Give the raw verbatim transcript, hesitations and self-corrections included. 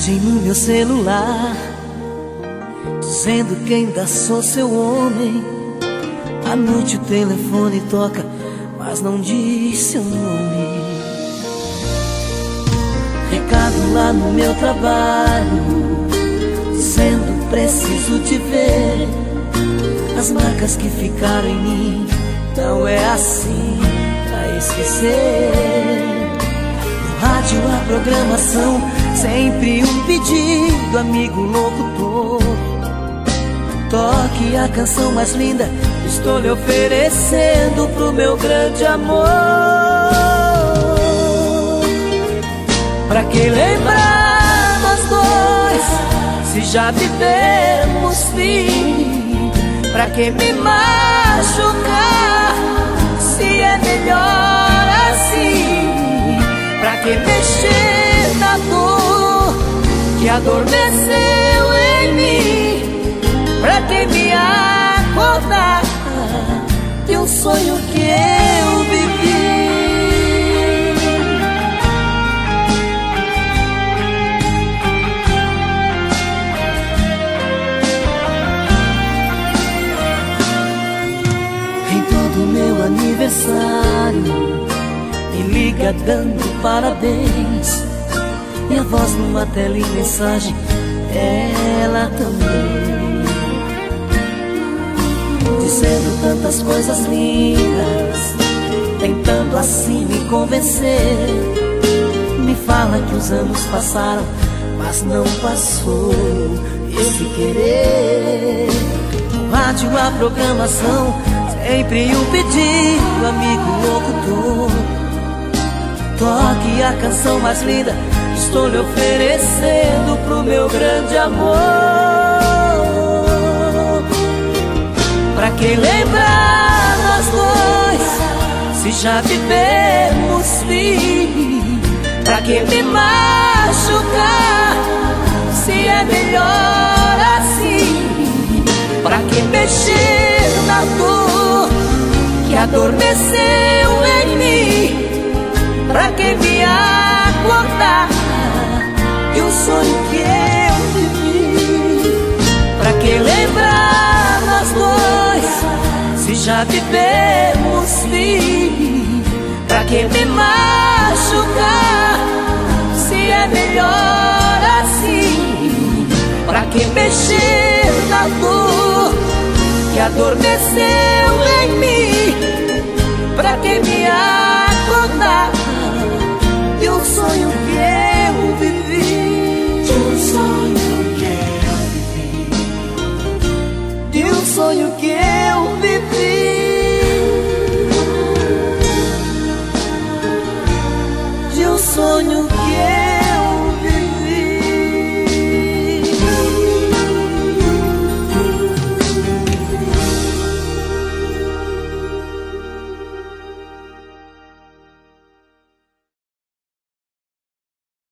Mensagem no meu celular, dizendo que ainda sou seu homem. À noite o telefone toca, mas não diz seu nome. Recado lá no meu trabalho, dizendo preciso te ver. As marcas que ficaram em mim, não é assim pra esquecer. No rádio a programação, sempre um pedido, amigo locutor. Toque a canção mais linda, estou lhe oferecendo pro meu grande amor. Pra que lembrar nós dois, se já vivemos fim? Pra que me machucar, se é melhor assim? Pra que mexer na dor que adormeceu em mim? Pra que me acordar de um sonho que eu vivi? Em todo meu aniversário me liga dando parabéns, e a voz numa tela e mensagem, ela também, dizendo tantas coisas lindas, tentando assim me convencer. Me fala que os anos passaram, mas não passou esse querer. No rádio a programação, sempre um pedido, amigo locutor. Toque a canção mais linda, estou lhe oferecendo pro meu grande amor. Pra que lembrar nós dois, se já vivemos fim? Pra que me machucar, se é melhor assim? Pra que mexer na dor que adormeceu em mim? Pra que me acordar de um sonho que eu vivi? Pra que lembrar nós dois, se já vivemos fim? Pra que me machucar, se é melhor assim? Pra que mexer na dor que adormeceu em mim? Pra que me acordar de um sonho que